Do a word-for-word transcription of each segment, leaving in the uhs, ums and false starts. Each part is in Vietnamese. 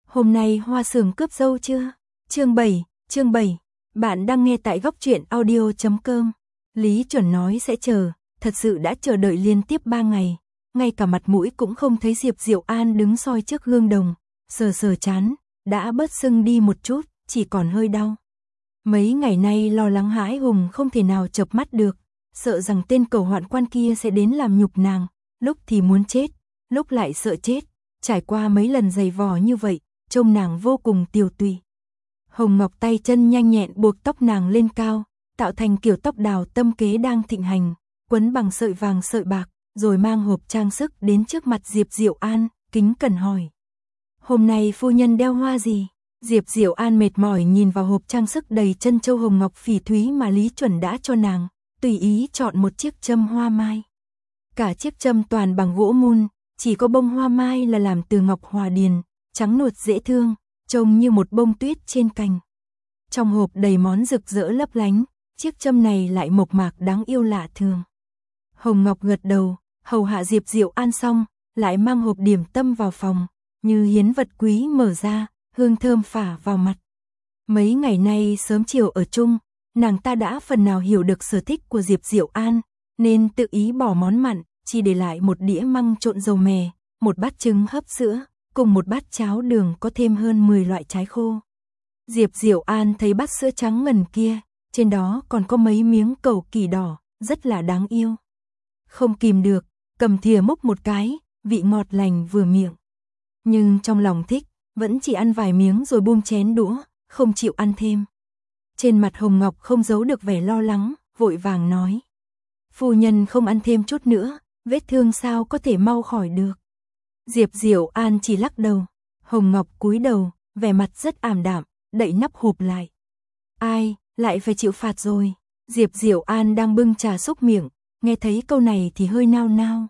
Hôm nay Hoa Sường cướp dâu chưa? Chương bảy, chương bảy. Bạn đang nghe tại góc truyện audio chấm com. Lý Chuẩn nói sẽ chờ, thật sự đã chờ đợi liên tiếp ba ngày, ngay cả mặt mũi cũng không thấy Diệp Diệu An đứng soi trước gương đồng, sờ sờ trán, đã bớt sưng đi một chút, chỉ còn hơi đau. Mấy ngày nay lo lắng hãi hùng không thể nào chợp mắt được, sợ rằng tên cầu hoạn quan kia sẽ đến làm nhục nàng, lúc thì muốn chết, lúc lại sợ chết, trải qua mấy lần giày vò như vậy, trông nàng vô cùng tiều tụy. Hồng Ngọc tay chân nhanh nhẹn buộc tóc nàng lên cao, tạo thành kiểu tóc đào tâm kế đang thịnh hành, quấn bằng sợi vàng sợi bạc, rồi mang hộp trang sức đến trước mặt Diệp Diệu An, kính cẩn hỏi. Hôm nay phu nhân đeo hoa gì? Diệp Diệu An mệt mỏi nhìn vào hộp trang sức đầy chân châu hồng ngọc phỉ thúy mà Lý Chuẩn đã cho nàng, tùy ý chọn một chiếc châm hoa mai. Cả chiếc châm toàn bằng gỗ mun, chỉ có bông hoa mai là làm từ ngọc hòa điền, trắng nuột dễ thương, trông như một bông tuyết trên cành. Trong hộp đầy món rực rỡ lấp lánh, chiếc châm này lại mộc mạc đáng yêu lạ thường. Hồng Ngọc gật đầu, hầu hạ Diệp Diệu An xong, lại mang hộp điểm tâm vào phòng, như hiến vật quý mở ra, hương thơm phả vào mặt. Mấy ngày nay sớm chiều ở chung, nàng ta đã phần nào hiểu được sở thích của Diệp Diệu An, nên tự ý bỏ món mặn, chỉ để lại một đĩa măng trộn dầu mè, một bát trứng hấp sữa, cùng một bát cháo đường có thêm hơn mười loại trái khô. Diệp Diệu An thấy bát sữa trắng ngần kia, trên đó còn có mấy miếng cẩu kỳ đỏ, rất là đáng yêu. Không kìm được, cầm thìa múc một cái, vị ngọt lành vừa miệng. Nhưng trong lòng thích, vẫn chỉ ăn vài miếng rồi buông chén đũa, không chịu ăn thêm. Trên mặt Hồng Ngọc không giấu được vẻ lo lắng, vội vàng nói. Phu nhân không ăn thêm chút nữa, vết thương sao có thể mau khỏi được. Diệp Diệu An chỉ lắc đầu, Hồng Ngọc cúi đầu, vẻ mặt rất ảm đạm, đậy nắp hộp lại. Ai, lại phải chịu phạt rồi. Diệp Diệu An đang bưng trà xúc miệng, nghe thấy câu này thì hơi nao nao.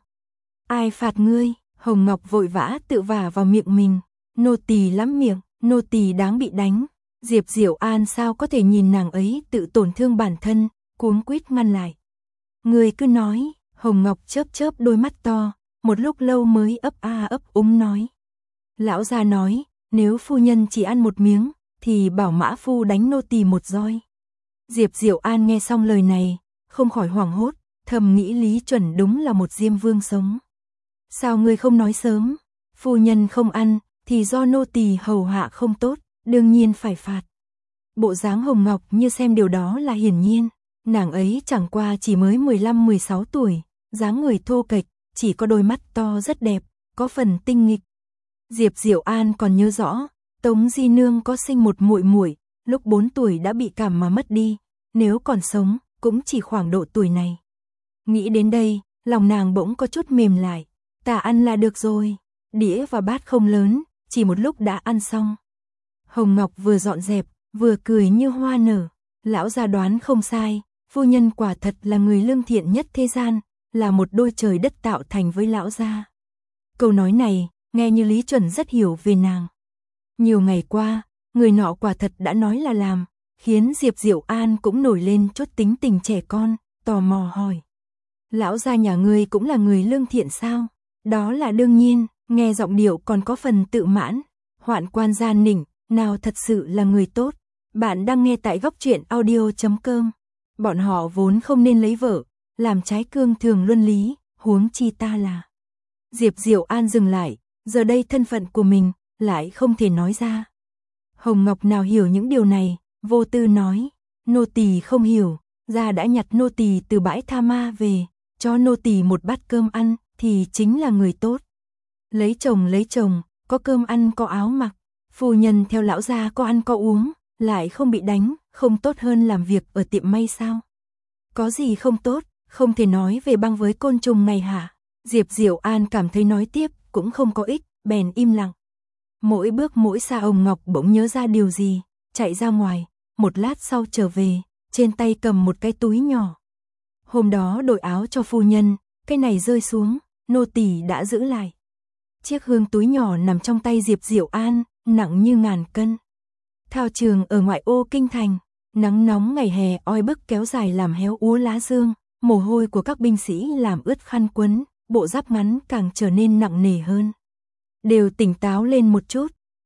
Ai phạt ngươi? Hồng Ngọc vội vã tự vả vào miệng mình. Nô tỳ lắm miệng, nô tỳ đáng bị đánh. Diệp Diệu An sao có thể nhìn nàng ấy tự tổn thương bản thân, cuống quýt ngăn lại. Ngươi cứ nói, Hồng Ngọc chớp chớp đôi mắt to, một lúc lâu mới ấp a ấp úng nói. Lão gia nói, nếu phu nhân chỉ ăn một miếng, thì bảo mã phu đánh nô tỳ một roi. Diệp Diệu An nghe xong lời này, không khỏi hoảng hốt, thầm nghĩ Lý Chuẩn đúng là một diêm vương sống. Sao ngươi không nói sớm? Phu nhân không ăn, thì do nô tỳ hầu hạ không tốt, đương nhiên phải phạt. Bộ dáng Hồng Ngọc như xem điều đó là hiển nhiên, nàng ấy chẳng qua chỉ mới mười lăm mười sáu tuổi, dáng người thô kệch, chỉ có đôi mắt to rất đẹp, có phần tinh nghịch. Diệp Diệu An còn nhớ rõ, Tống Di Nương có sinh một muội muội, lúc bốn tuổi đã bị cảm mà mất đi, nếu còn sống, cũng chỉ khoảng độ tuổi này. Nghĩ đến đây, lòng nàng bỗng có chút mềm lại, ta ăn là được rồi, đĩa và bát không lớn, chỉ một lúc đã ăn xong. Hồng Ngọc vừa dọn dẹp, vừa cười như hoa nở, lão gia đoán không sai, phu nhân quả thật là người lương thiện nhất thế gian, là một đôi trời đất tạo thành với lão gia. Câu nói này, nghe như Lý Chuẩn rất hiểu về nàng. Nhiều ngày qua, người nọ quả thật đã nói là làm, khiến Diệp Diệu An cũng nổi lên chút tính tình trẻ con, tò mò hỏi. Lão gia nhà ngươi cũng là người lương thiện sao? Đó là đương nhiên, nghe giọng điệu còn có phần tự mãn, hoạn quan gia nịnh, nào thật sự là người tốt. Bạn đang nghe tại góc truyện audio chấm com. Bọn họ vốn không nên lấy vợ, làm trái cương thường luân lý, huống chi ta là. Diệp Diệu An dừng lại, giờ đây thân phận của mình, lại không thể nói ra. Hồng Ngọc nào hiểu những điều này, vô tư nói, nô tỳ không hiểu, gia đã nhặt nô tỳ từ bãi tha ma về, cho nô tỳ một bát cơm ăn, thì chính là người tốt. Lấy chồng lấy chồng, có cơm ăn có áo mặc, phu nhân theo lão gia có ăn có uống, lại không bị đánh, không tốt hơn làm việc ở tiệm may sao? Có gì không tốt, không thể nói về băng với côn trùng này hả? Diệp Diệu An cảm thấy nói tiếp cũng không có ích, bèn im lặng. Mỗi bước mỗi xa Hồng Ngọc bỗng nhớ ra điều gì, chạy ra ngoài, một lát sau trở về, trên tay cầm một cái túi nhỏ. Hôm đó đổi áo cho phu nhân, cái này rơi xuống, nô tỳ đã giữ lại. Chiếc hương túi nhỏ nằm trong tay Diệp Diệu An, nặng như ngàn cân. Thao trường ở ngoại ô kinh thành, nắng nóng ngày hè oi bức kéo dài làm héo úa lá dương, mồ hôi của các binh sĩ làm ướt khăn quấn, bộ giáp ngắn càng trở nên nặng nề hơn. Đều tỉnh táo lên một chút,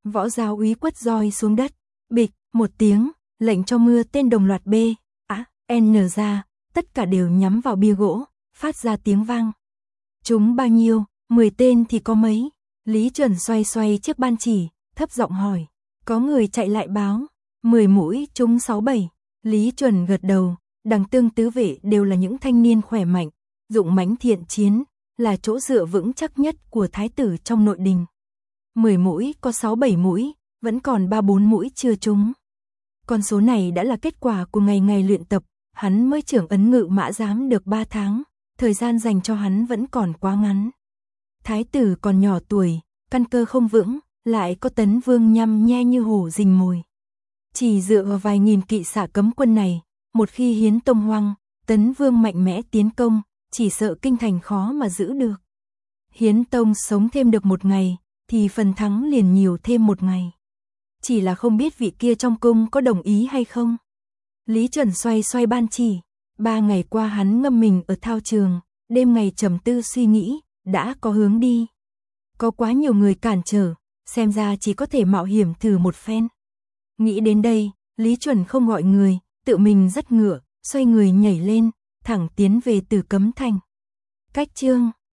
Võ Giáo úy quất roi xuống đất, bịch, một tiếng, lệnh cho mưa tên đồng loạt B, A, N ra, tất cả đều nhắm vào bia gỗ, phát ra tiếng vang. Chúng bao nhiêu, mười tên thì có mấy? Lý Chuẩn xoay xoay chiếc ban chỉ, thấp giọng hỏi. Có người chạy lại báo, mười mũi trúng sáu bảy. Lý Chuẩn gật đầu, đằng Tương tứ vệ đều là những thanh niên khỏe mạnh, dụng mãnh thiện chiến, là chỗ dựa vững chắc nhất của thái tử trong nội đình. mười mũi có sáu bảy mũi, vẫn còn ba bốn mũi chưa trúng. Con số này đã là kết quả của ngày ngày luyện tập, hắn mới trưởng ấn ngự mã giám được ba tháng, thời gian dành cho hắn vẫn còn quá ngắn. Thái tử còn nhỏ tuổi, căn cơ không vững, lại có Tấn Vương nhăm nhe như hổ rình mồi. Chỉ dựa vào vài nghìn kỵ xạ cấm quân này, một khi Hiến Tông hoang, Tấn Vương mạnh mẽ tiến công, chỉ sợ kinh thành khó mà giữ được. Hiến Tông sống thêm được một ngày, thì phần thắng liền nhiều thêm một ngày. Chỉ là không biết vị kia trong cung có đồng ý hay không. Lý Chuẩn xoay xoay ban chỉ, ba ngày qua hắn ngâm mình ở thao trường, đêm ngày trầm tư suy nghĩ, đã có hướng đi. Có quá nhiều người cản trở, xem ra chỉ có thể mạo hiểm thử một phen. Nghĩ đến đây, Lý Chuẩn không gọi người, tự mình dắt ngựa, xoay người nhảy lên, thẳng tiến về Tử Cấm Thành. Cách chương